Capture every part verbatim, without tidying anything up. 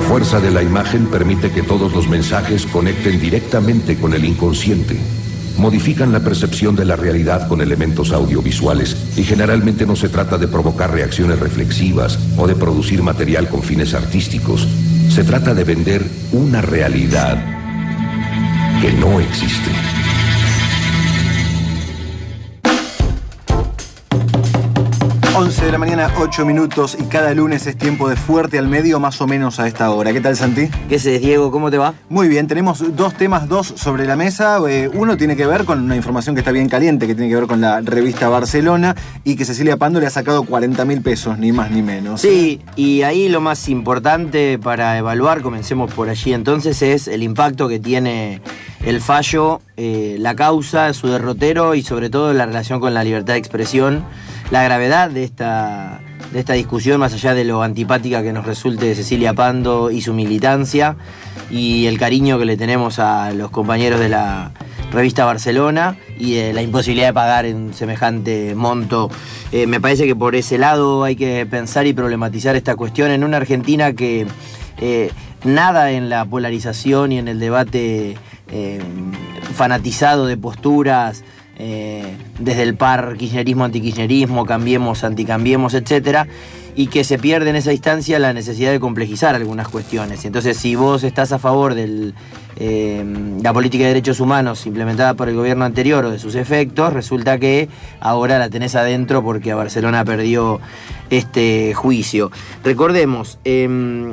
fuerza de la imagen permite que todos los mensajes conecten directamente con el inconsciente. Modifican la percepción de la realidad con elementos audiovisuales y generalmente no se trata de provocar reacciones reflexivas o de producir material con fines artísticos. Se trata de vender una realidad que no existe. once de la mañana, ocho minutos, y cada lunes es tiempo de Fuerte al Medio, más o menos a esta hora. ¿Qué tal, Santi? ¿Qué haces, Diego? ¿Cómo te va? Muy bien, tenemos dos temas, dos sobre la mesa. Eh, uno tiene que ver con una información que está bien caliente, que tiene que ver con la revista Barcelona, y que Cecilia Pando le ha sacado cuarenta mil pesos, ni más ni menos. Sí, y ahí lo más importante para evaluar, comencemos por allí entonces, es el impacto que tiene el fallo, eh, la causa, su derrotero y sobre todo la relación con la libertad de expresión. La gravedad de esta, de esta discusión, más allá de lo antipática que nos resulte Cecilia Pando y su militancia, y el cariño que le tenemos a los compañeros de la revista Barcelona y de la imposibilidad de pagar en semejante monto. Eh, me parece que por ese lado hay que pensar y problematizar esta cuestión en una Argentina que eh, nada en la polarización y en el debate eh, fanatizado de posturas, Eh, desde el par kirchnerismo, antikirchnerismo, cambiemos, anticambiemos, etcétera, y que se pierde en esa instancia la necesidad de complejizar algunas cuestiones. Entonces, si vos estás a favor de eh, la política de derechos humanos implementada por el gobierno anterior o de sus efectos, resulta que ahora la tenés adentro porque a Barcelona perdió este juicio. Recordemos, eh,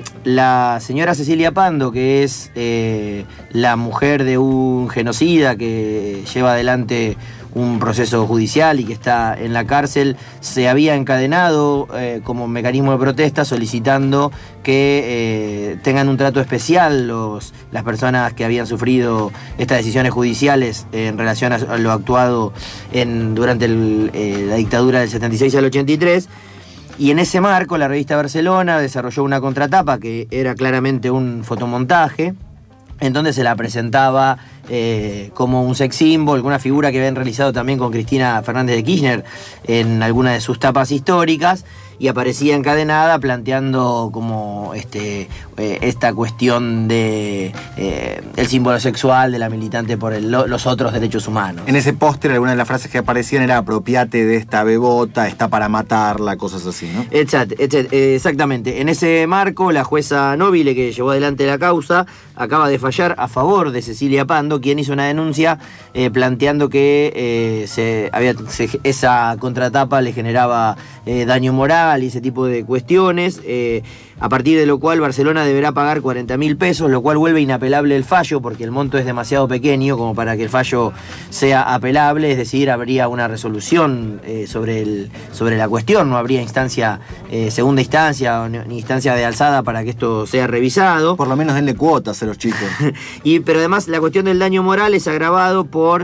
la señora Cecilia Pando, que es eh, la mujer de un genocida que lleva adelante un proceso judicial y que está en la cárcel, se había encadenado eh, como mecanismo de protesta solicitando que eh, tengan un trato especial los, las personas que habían sufrido estas decisiones judiciales en relación a lo actuado en, durante el, eh, la dictadura del setenta y seis al ochenta y tres. Y en ese marco la revista Barcelona desarrolló una contratapa que era claramente un fotomontaje, en donde se la presentaba eh, como un sex symbol, una figura que habían realizado también con Cristina Fernández de Kirchner en alguna de sus tapas históricas, y aparecía encadenada planteando como este, eh, esta cuestión de eh, el símbolo sexual de la militante por el, los otros derechos humanos. En ese póster algunas de las frases que aparecían era apropiate de esta bebota, está para matarla, cosas así, ¿no? Exact, exact, exactamente. En ese marco, la jueza Nobile, que llevó adelante la causa, acaba de fallar a favor de Cecilia Pando, quien hizo una denuncia eh, planteando que eh, se, había, se, esa contratapa le generaba eh, daño moral y ese tipo de cuestiones, eh, a partir de lo cual Barcelona deberá pagar cuarenta mil pesos, lo cual vuelve inapelable el fallo, porque el monto es demasiado pequeño como para que el fallo sea apelable, es decir, habría una resolución eh, sobre, el, sobre la cuestión, no habría instancia, eh, segunda instancia, ni instancia de alzada para que esto sea revisado. Por lo menos denle cuotas a los chicos. y, pero además la cuestión del daño moral es agravado por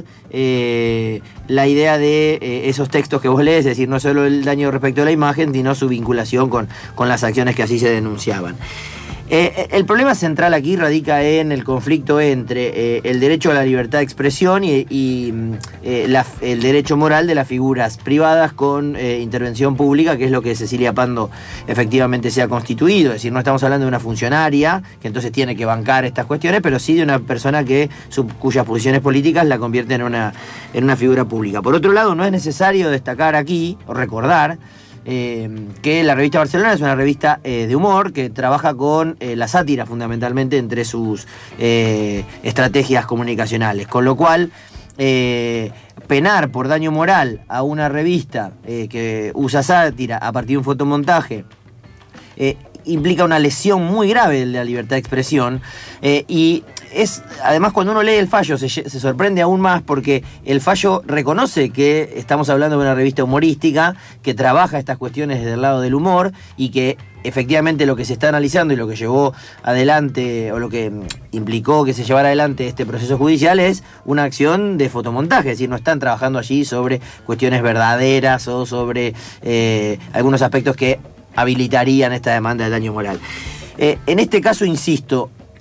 eh, la idea de eh, esos textos que vos lees, es decir, no solo el daño respecto a la imagen, sino su vinculación con, con las acciones que así se denunciaban. Eh, el problema central aquí radica en el conflicto entre eh, el derecho a la libertad de expresión y, y eh, la, el derecho moral de las figuras privadas con eh, intervención pública, que es lo que Cecilia Pando efectivamente se ha constituido. Es decir, no estamos hablando de una funcionaria que entonces tiene que bancar estas cuestiones, pero sí de una persona que su, cuyas posiciones políticas la convierten en una, en una figura pública. Por otro lado, no es necesario destacar aquí o recordar Eh, que la revista Barcelona es una revista eh, de humor que trabaja con eh, la sátira fundamentalmente entre sus eh, estrategias comunicacionales, con lo cual eh, penar por daño moral a una revista eh, que usa sátira a partir de un fotomontaje eh, implica una lesión muy grave de la libertad de expresión eh, y es, además, cuando uno lee el fallo se, se sorprende aún más, porque el fallo reconoce que estamos hablando de una revista humorística que trabaja estas cuestiones desde el lado del humor y que efectivamente lo que se está analizando y lo que llevó adelante o lo que implicó que se llevara adelante este proceso judicial es una acción de fotomontaje, es decir, no están trabajando allí sobre cuestiones verdaderas o sobre eh, algunos aspectos que habilitarían esta demanda de daño moral. Eh, en este caso, insisto,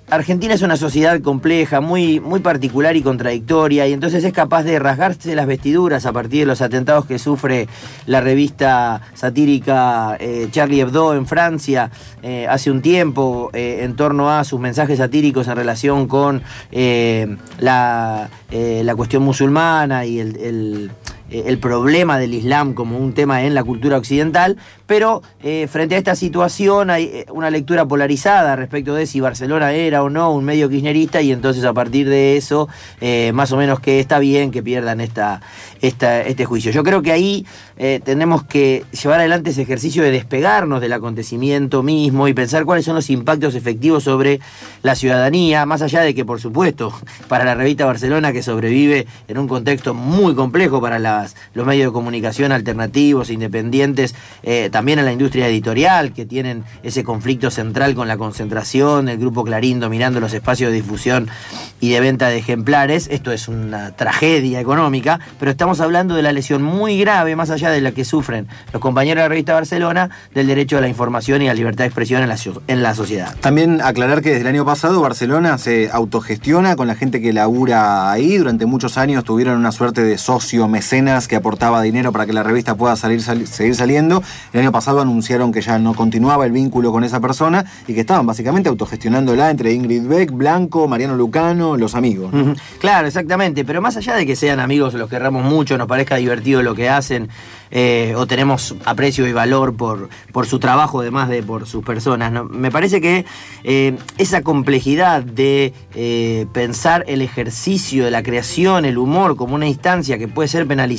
Argentina es una sociedad compleja, muy, muy particular y contradictoria, y entonces es capaz de rasgarse las vestiduras a partir de los atentados que sufre la revista satírica eh, Charlie Hebdo en Francia eh, hace un tiempo, eh, en torno a sus mensajes satíricos en relación con eh, la, eh, la cuestión musulmana y el, el el problema del Islam como un tema en la cultura occidental, pero eh, frente a esta situación hay una lectura polarizada respecto de si Barcelona era o no un medio kirchnerista, y entonces a partir de eso, eh, más o menos que está bien que pierdan esta, esta, este juicio. Yo creo que ahí eh, tenemos que llevar adelante ese ejercicio de despegarnos del acontecimiento mismo y pensar cuáles son los impactos efectivos sobre la ciudadanía, más allá de que, por supuesto, para la revista Barcelona, que sobrevive en un contexto muy complejo para la los medios de comunicación alternativos, independientes, eh, también en la industria editorial, que tienen ese conflicto central con la concentración, el grupo Clarín dominando los espacios de difusión y de venta de ejemplares. Esto es una tragedia económica, pero estamos hablando de la lesión muy grave, más allá de la que sufren los compañeros de la revista Barcelona, del derecho a la información y a la libertad de expresión en la, en la sociedad. También aclarar que desde el año pasado Barcelona se autogestiona con la gente que labura ahí. Durante muchos años tuvieron una suerte de socio mecenas que aportaba dinero para que la revista pueda salir, sal, seguir saliendo. El año pasado anunciaron que ya no continuaba el vínculo con esa persona y que estaban básicamente autogestionándola entre Ingrid Beck, Blanco, Mariano Lucano, los amigos, ¿no? Uh-huh. Claro, exactamente, pero más allá de que sean amigos, los querramos mucho, nos parezca divertido lo que hacen, eh, o tenemos aprecio y valor por, por su trabajo, además de por sus personas, ¿no? Me parece que eh, esa complejidad de eh, pensar el ejercicio de la creación, el humor, como una instancia que puede ser penalizada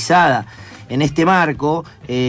en este marco,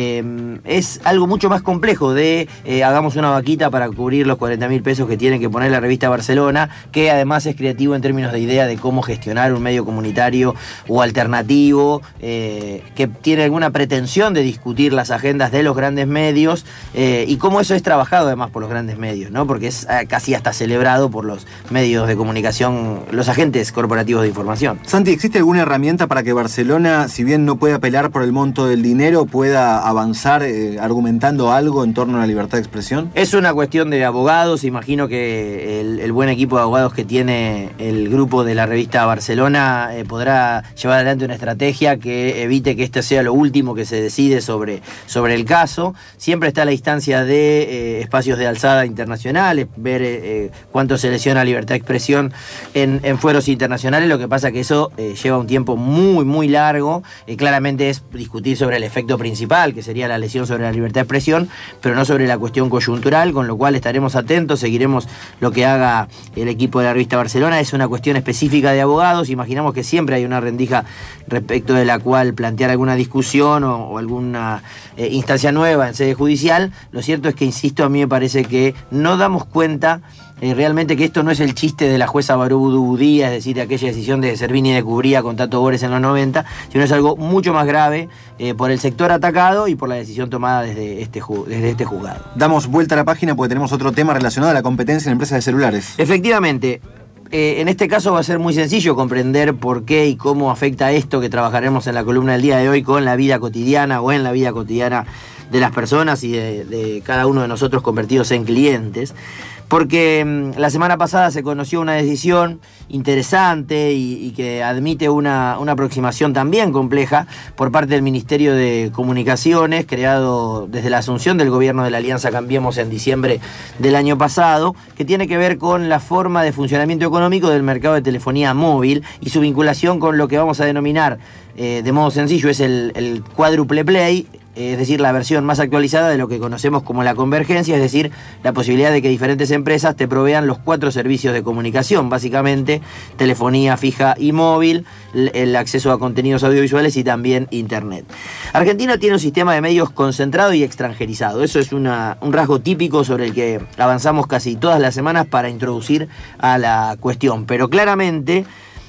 eh, es algo mucho más complejo de eh, hagamos una vaquita para cubrir los cuarenta mil pesos que tiene que poner la revista Barcelona, que además es creativo en términos de idea de cómo gestionar un medio comunitario o alternativo, eh, que tiene alguna pretensión de discutir las agendas de los grandes medios, eh, y cómo eso es trabajado además por los grandes medios, ¿no? Porque es eh, casi hasta celebrado por los medios de comunicación, los agentes corporativos de información. Santi, ¿existe alguna herramienta para que Barcelona, si bien no puede apelar por el monto del dinero, pueda avanzar eh, argumentando algo en torno a la libertad de expresión? Es una cuestión de abogados. Imagino que el, el buen equipo de abogados que tiene el grupo de la revista Barcelona eh, podrá llevar adelante una estrategia que evite que este sea lo último que se decide sobre, sobre el caso. Siempre está la instancia de eh, espacios de alzada internacionales, ver eh, cuánto se lesiona libertad de expresión en, en fueros internacionales. Lo que pasa que eso eh, lleva un tiempo muy, muy largo. Eh, claramente es discutir sobre el efecto principal, que sería la lesión sobre la libertad de expresión, pero no sobre la cuestión coyuntural, con lo cual estaremos atentos, seguiremos lo que haga el equipo de la revista Barcelona. Es una cuestión específica de abogados. Imaginamos que siempre hay una rendija respecto de la cual plantear alguna discusión o, o alguna eh, instancia nueva en sede judicial. Lo cierto es que, insisto, a mí me parece que no damos cuenta Eh, realmente que esto no es el chiste de la jueza Barú Díaz, es decir, de aquella decisión de Servini de Cubría con Tato Bores en los noventa, sino es algo mucho más grave eh, por el sector atacado y por la decisión tomada desde este, desde este juzgado. Damos vuelta a la página porque tenemos otro tema relacionado a la competencia en empresas de celulares. Efectivamente. Eh, en este caso va a ser muy sencillo comprender por qué y cómo afecta esto, que trabajaremos en la columna del día de hoy, con la vida cotidiana o en la vida cotidiana de las personas y de, de cada uno de nosotros convertidos en clientes. Porque mmm, la semana pasada se conoció una decisión interesante y, y que admite una, una aproximación también compleja por parte del Ministerio de Comunicaciones, creado desde la asunción del gobierno de la Alianza Cambiemos en diciembre del año pasado, que tiene que ver con la forma de funcionamiento económico del mercado de telefonía móvil y su vinculación con lo que vamos a denominar, eh, de modo sencillo, es el, el cuádruple play, es decir, la versión más actualizada de lo que conocemos como la convergencia, es decir, la posibilidad de que diferentes empresas te provean los cuatro servicios de comunicación, básicamente telefonía fija y móvil, el acceso a contenidos audiovisuales y también internet. Argentina tiene un sistema de medios concentrado y extranjerizado. Eso es una, un rasgo típico sobre el que avanzamos casi todas las semanas para introducir a la cuestión, pero claramente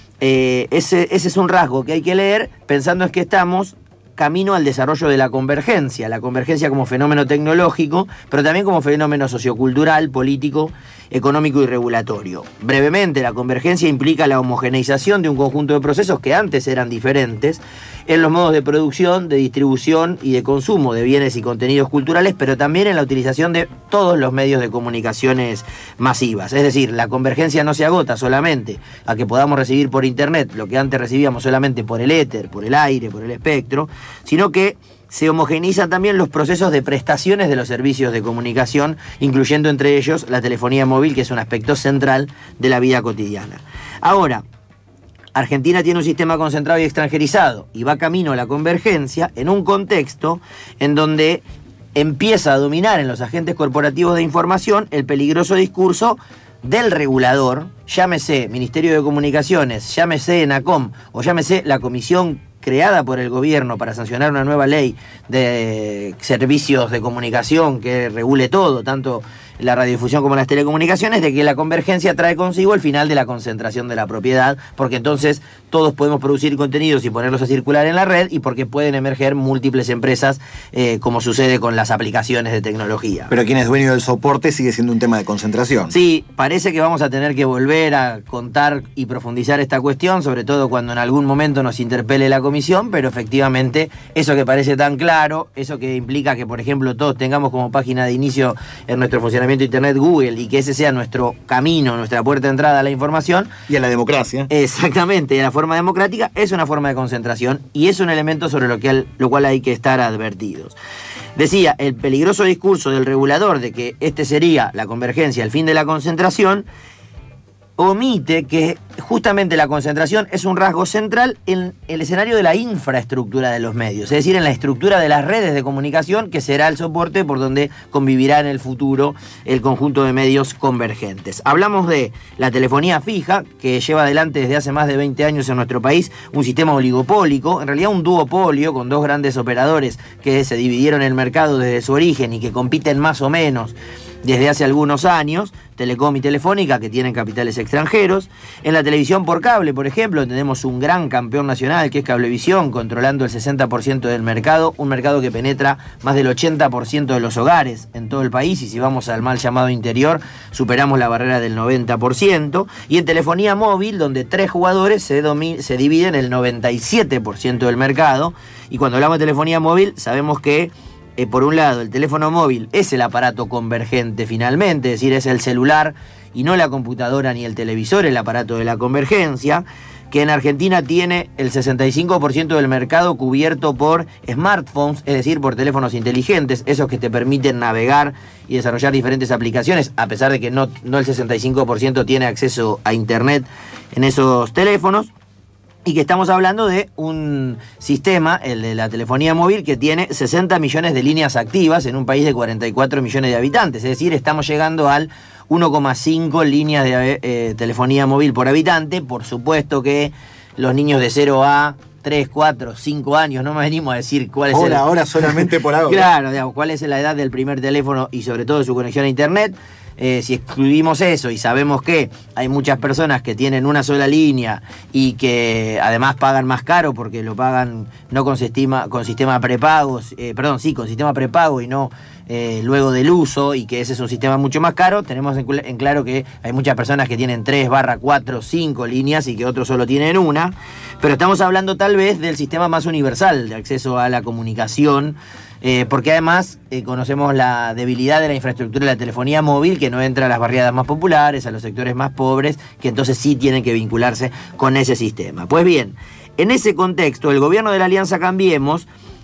eh, ese, ese es un rasgo que hay que leer pensando en que estamos camino al desarrollo de la convergencia, la convergencia como fenómeno tecnológico, pero también como fenómeno sociocultural, político económico y regulatorio. Brevemente, la convergencia implica la homogeneización de un conjunto de procesos que antes eran diferentes en los modos de producción, de distribución y de consumo de bienes y contenidos culturales, pero también en la utilización de todos los medios de comunicaciones masivas. Es decir, la convergencia no se agota solamente a que podamos recibir por internet lo que antes recibíamos solamente por el éter, por el aire, por el espectro, sino que se homogeneizan también los procesos de prestaciones de los servicios de comunicación, incluyendo entre ellos la telefonía móvil, que es un aspecto central de la vida cotidiana. Ahora, Argentina tiene un sistema concentrado y extranjerizado y va camino a la convergencia en un contexto en donde empieza a dominar en los agentes corporativos de información el peligroso discurso del regulador, llámese Ministerio de Comunicaciones, llámese ENACOM o llámese la comisión creada por el gobierno para sancionar una nueva ley de servicios de comunicación que regule todo, tanto la radiodifusión como las telecomunicaciones, de que la convergencia trae consigo el final de la concentración de la propiedad, porque entonces todos podemos producir contenidos y ponerlos a circular en la red, y porque pueden emerger múltiples empresas, eh, como sucede con las aplicaciones de tecnología. Pero quien es dueño del soporte sigue siendo un tema de concentración. Sí, parece que vamos a tener que volver a contar y profundizar esta cuestión, sobre todo cuando en algún momento nos interpele la comisión, pero efectivamente eso que parece tan claro, eso que implica que, por ejemplo, todos tengamos como página de inicio en nuestro funcionamiento Internet Google y que ese sea nuestro camino, nuestra puerta de entrada a la información. Y a la democracia. Exactamente, a la forma democrática es una forma de concentración y es un elemento sobre lo, que, lo cual hay que estar advertidos. Decía, el peligroso discurso del regulador de que este sería la convergencia, el fin de la concentración, omite que justamente la concentración es un rasgo central en el escenario de la infraestructura de los medios, es decir, en la estructura de las redes de comunicación, que será el soporte por donde convivirá en el futuro el conjunto de medios convergentes. Hablamos de la telefonía fija, que lleva adelante desde hace más de veinte años en nuestro país un sistema oligopólico, en realidad un duopolio con dos grandes operadores que se dividieron el mercado desde su origen y que compiten más o menos desde hace algunos años, Telecom y Telefónica, que tienen capitales extranjeros. En la televisión por cable, por ejemplo, tenemos un gran campeón nacional, que es Cablevisión, controlando el sesenta por ciento del mercado, un mercado que penetra más del ochenta por ciento de los hogares en todo el país, y si vamos al mal llamado interior, superamos la barrera del noventa por ciento. Y en telefonía móvil, donde tres jugadores se, se dividen el noventa y siete por ciento del mercado, y cuando hablamos de telefonía móvil, sabemos que Eh, por un lado, el teléfono móvil es el aparato convergente finalmente, es decir, es el celular y no la computadora ni el televisor el aparato de la convergencia, que en Argentina tiene el sesenta y cinco por ciento del mercado cubierto por smartphones, es decir, por teléfonos inteligentes, esos que te permiten navegar y desarrollar diferentes aplicaciones, a pesar de que no, no el sesenta y cinco por ciento tiene acceso a internet en esos teléfonos. Y que estamos hablando de un sistema, el de la telefonía móvil, que tiene sesenta millones de líneas activas en un país de cuarenta y cuatro millones de habitantes. Es decir, estamos llegando al uno coma cinco líneas de eh, telefonía móvil por habitante. Por supuesto que los niños de cero a tres, cuatro, cinco años, no me venimos a decir cuál es ahora, el... Ahora solamente por ahora. Claro, digamos, cuál es la edad del primer teléfono y sobre todo su conexión a internet. Eh, si excluimos eso y sabemos que hay muchas personas que tienen una sola línea y que además pagan más caro porque lo pagan no con sistema, con sistema prepagos, eh, perdón, sí, con sistema prepago y no eh, luego del uso, y que ese es un sistema mucho más caro, tenemos en, en claro que hay muchas personas que tienen tres, cuatro, cinco líneas y que otros solo tienen una, pero estamos hablando tal vez del sistema más universal de acceso a la comunicación. Eh, porque además eh, conocemos la debilidad de la infraestructura de la telefonía móvil, que no entra a las barriadas más populares, a los sectores más pobres, que entonces sí tienen que vincularse con ese sistema. Pues bien, en ese contexto, el gobierno de la Alianza Cambiemos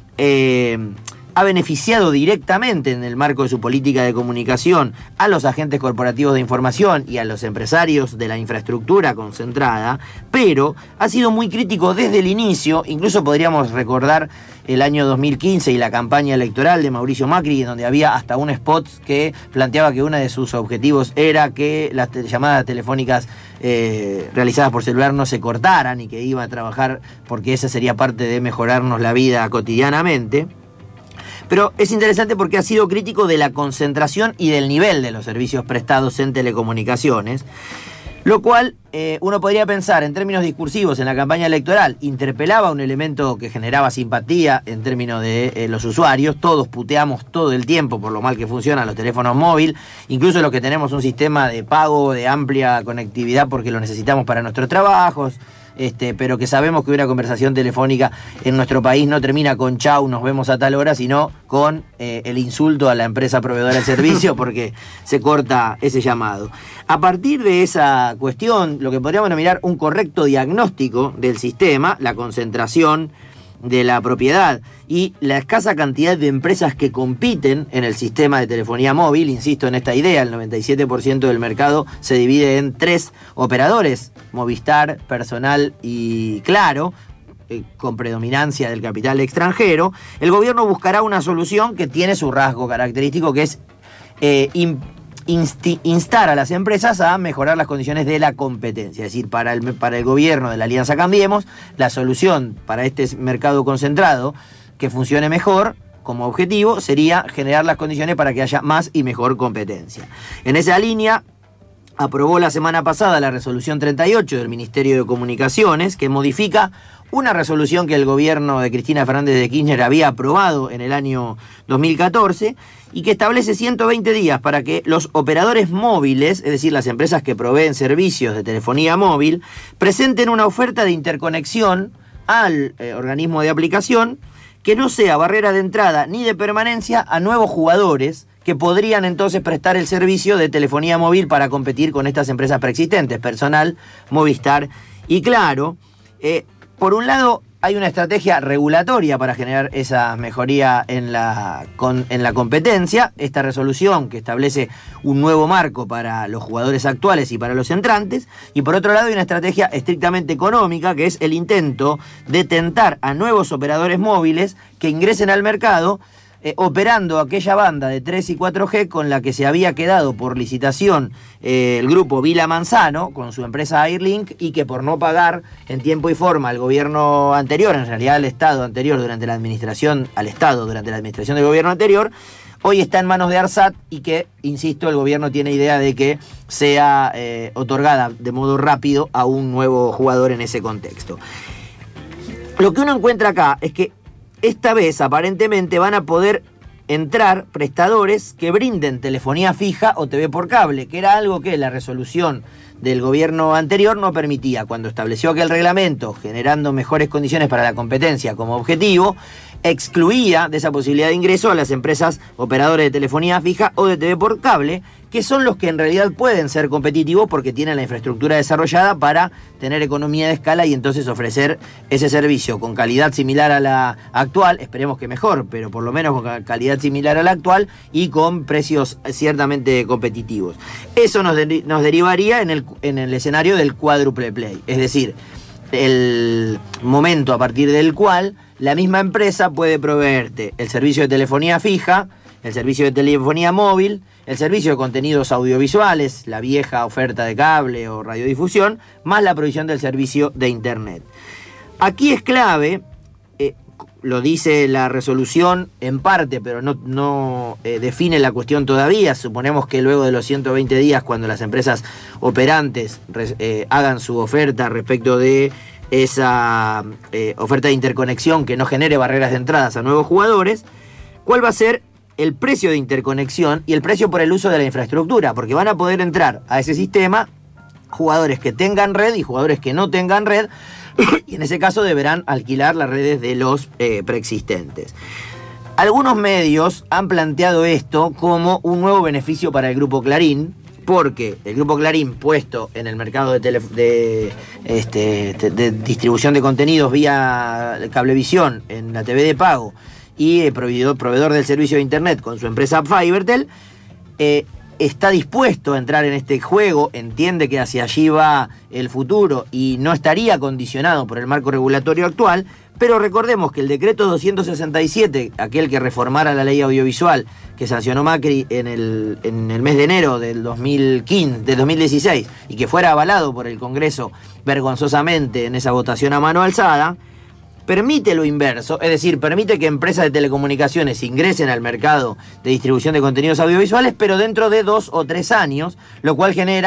eh, ha beneficiado directamente en el marco de su política de comunicación a los agentes corporativos de información y a los empresarios de la infraestructura concentrada, pero ha sido muy crítico desde el inicio. Incluso podríamos recordar el año dos mil quince y la campaña electoral de Mauricio Macri, en donde había hasta un spot que planteaba que uno de sus objetivos era que las te- llamadas telefónicas eh, realizadas por celular no se cortaran, y que iba a trabajar porque esa sería parte de mejorarnos la vida cotidianamente. Pero es interesante porque ha sido crítico de la concentración y del nivel de los servicios prestados en telecomunicaciones, lo cual eh, uno podría pensar en términos discursivos en la campaña electoral, interpelaba un elemento que generaba simpatía en términos de eh, los usuarios. Todos puteamos todo el tiempo por lo mal que funcionan los teléfonos móviles, incluso los que tenemos un sistema de pago de amplia conectividad porque lo necesitamos para nuestros trabajos. Este, pero que sabemos que una conversación telefónica en nuestro país no termina con chau, nos vemos a tal hora, sino con eh, el insulto a la empresa proveedora del servicio porque se corta ese llamado. A partir de esa cuestión, lo que podríamos denominar un correcto diagnóstico del sistema, la concentración de la propiedad y la escasa cantidad de empresas que compiten en el sistema de telefonía móvil, insisto en esta idea, el noventa y siete por ciento del mercado se divide en tres operadores, Movistar, Personal y Claro, eh, con predominancia del capital extranjero. El gobierno buscará una solución que tiene su rasgo característico, que es eh, Insti- instar a las empresas a mejorar las condiciones de la competencia. Es decir, para el, para el gobierno de la Alianza Cambiemos, la solución para este mercado concentrado que funcione mejor, como objetivo, sería generar las condiciones para que haya más y mejor competencia. En esa línea, aprobó la semana pasada la resolución treinta y ocho del Ministerio de Comunicaciones, que modifica una resolución que el gobierno de Cristina Fernández de Kirchner había aprobado en el año dos mil catorce y que establece ciento veinte días para que los operadores móviles, es decir, las empresas que proveen servicios de telefonía móvil, presenten una oferta de interconexión al eh, organismo de aplicación que no sea barrera de entrada ni de permanencia a nuevos jugadores que podrían entonces prestar el servicio de telefonía móvil para competir con estas empresas preexistentes, Personal, Movistar y Claro. Eh, por un lado, hay una estrategia regulatoria para generar esa mejoría en la, con, en la competencia. Esta resolución que establece un nuevo marco para los jugadores actuales y para los entrantes. Y por otro lado, hay una estrategia estrictamente económica, que es el intento de tentar a nuevos operadores móviles que ingresen al mercado, Eh, operando aquella banda de tres y cuatro G con la que se había quedado por licitación eh, el grupo Vila Manzano con su empresa Airlink, y que por no pagar en tiempo y forma al gobierno anterior, en realidad al Estado anterior durante la administración, al Estado durante la administración del gobierno anterior, hoy está en manos de ARSAT y que, insisto, el gobierno tiene idea de que sea eh, otorgada de modo rápido a un nuevo jugador en ese contexto. Lo que uno encuentra acá es que esta vez, aparentemente, van a poder entrar prestadores que brinden telefonía fija o T V por cable, que era algo que la resolución del gobierno anterior no permitía. Cuando estableció aquel reglamento, generando mejores condiciones para la competencia como objetivo, excluía de esa posibilidad de ingreso a las empresas operadoras de telefonía fija o de T V por cable, que son los que en realidad pueden ser competitivos porque tienen la infraestructura desarrollada para tener economía de escala y entonces ofrecer ese servicio con calidad similar a la actual, esperemos que mejor, pero por lo menos con calidad similar a la actual y con precios ciertamente competitivos. Eso nos, de, nos derivaría en el, en el escenario del cuádruple play, es decir, el momento a partir del cual la misma empresa puede proveerte el servicio de telefonía fija, el servicio de telefonía móvil, el servicio de contenidos audiovisuales, la vieja oferta de cable o radiodifusión, más la provisión del servicio de internet. Aquí es clave, eh, lo dice la resolución en parte, pero no, no eh, define la cuestión todavía. Suponemos que luego de los ciento veinte días, cuando las empresas operantes eh, hagan su oferta respecto de esa eh, oferta de interconexión que no genere barreras de entradas a nuevos jugadores, ¿cuál va a ser el precio de interconexión y el precio por el uso de la infraestructura? Porque van a poder entrar a ese sistema jugadores que tengan red y jugadores que no tengan red, y en ese caso deberán alquilar las redes de los eh, preexistentes. Algunos medios han planteado esto como un nuevo beneficio para el Grupo Clarín, porque el Grupo Clarín, puesto en el mercado de, tele, de, este, de distribución de contenidos vía cablevisión en la T V de pago, y el proveedor, proveedor del servicio de internet con su empresa Fibertel, eh, está dispuesto a entrar en este juego, entiende que hacia allí va el futuro y no estaría condicionado por el marco regulatorio actual, pero recordemos que el decreto doscientos sesenta y siete, aquel que reformara la ley audiovisual que sancionó Macri en el, en el mes de enero del dos mil quince, del dos mil dieciséis, y que fuera avalado por el Congreso vergonzosamente en esa votación a mano alzada, permite lo inverso, es decir, permite que empresas de telecomunicaciones ingresen al mercado de distribución de contenidos audiovisuales, pero dentro de dos o tres años, lo cual genera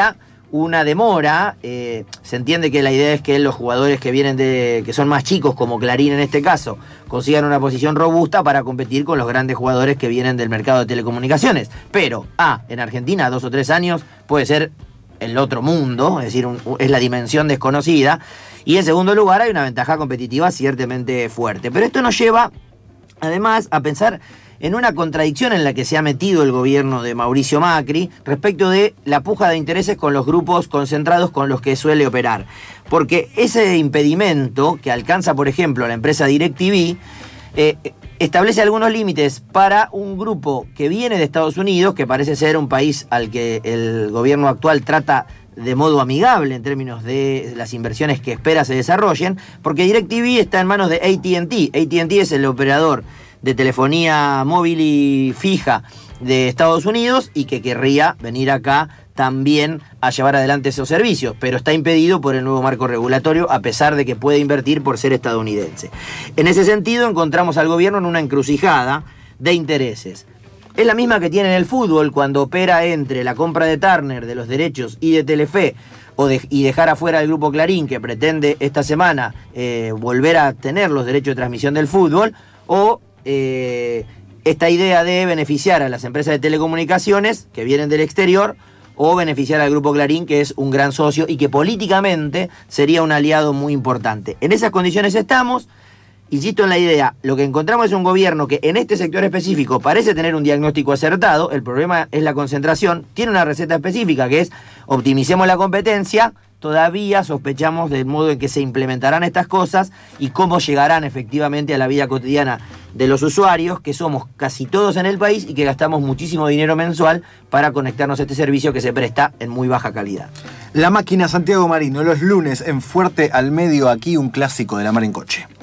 una demora. Eh, se entiende que la idea es que los jugadores que vienen de, que son más chicos, como Clarín en este caso, consigan una posición robusta para competir con los grandes jugadores que vienen del mercado de telecomunicaciones. Pero, ah, en Argentina, dos o tres años puede ser el otro mundo, es decir, un, es la dimensión desconocida. Y en segundo lugar, hay una ventaja competitiva ciertamente fuerte. Pero esto nos lleva, además, a pensar en una contradicción en la que se ha metido el gobierno de Mauricio Macri respecto de la puja de intereses con los grupos concentrados con los que suele operar. Porque ese impedimento que alcanza, por ejemplo, la empresa DirecTV, eh, establece algunos límites para un grupo que viene de Estados Unidos, que parece ser un país al que el gobierno actual trata de modo amigable en términos de las inversiones que espera se desarrollen, porque DirecTV está en manos de A T and T. A T and T es el operador de telefonía móvil y fija de Estados Unidos y que querría venir acá también a llevar adelante esos servicios, pero está impedido por el nuevo marco regulatorio, a pesar de que puede invertir por ser estadounidense. En ese sentido, encontramos al gobierno en una encrucijada de intereses. Es la misma que tiene en el fútbol cuando opera entre la compra de Turner, de los derechos, y de Telefe, o de, y dejar afuera el grupo Clarín, que pretende esta semana eh, volver a tener los derechos de transmisión del fútbol, o Eh, esta idea de beneficiar a las empresas de telecomunicaciones que vienen del exterior o beneficiar al Grupo Clarín, que es un gran socio y que políticamente sería un aliado muy importante. En esas condiciones estamos. Insisto en la idea, lo que encontramos es un gobierno que en este sector específico parece tener un diagnóstico acertado. El problema es la concentración. Tiene una receta específica que es optimicemos la competencia. Todavía sospechamos del modo en que se implementarán estas cosas y cómo llegarán efectivamente a la vida cotidiana de los usuarios, que somos casi todos en el país y que gastamos muchísimo dinero mensual para conectarnos a este servicio que se presta en muy baja calidad. La Máquina, Santiago Marino, los lunes en Fuerte al Medio, aquí un clásico de la mar en coche.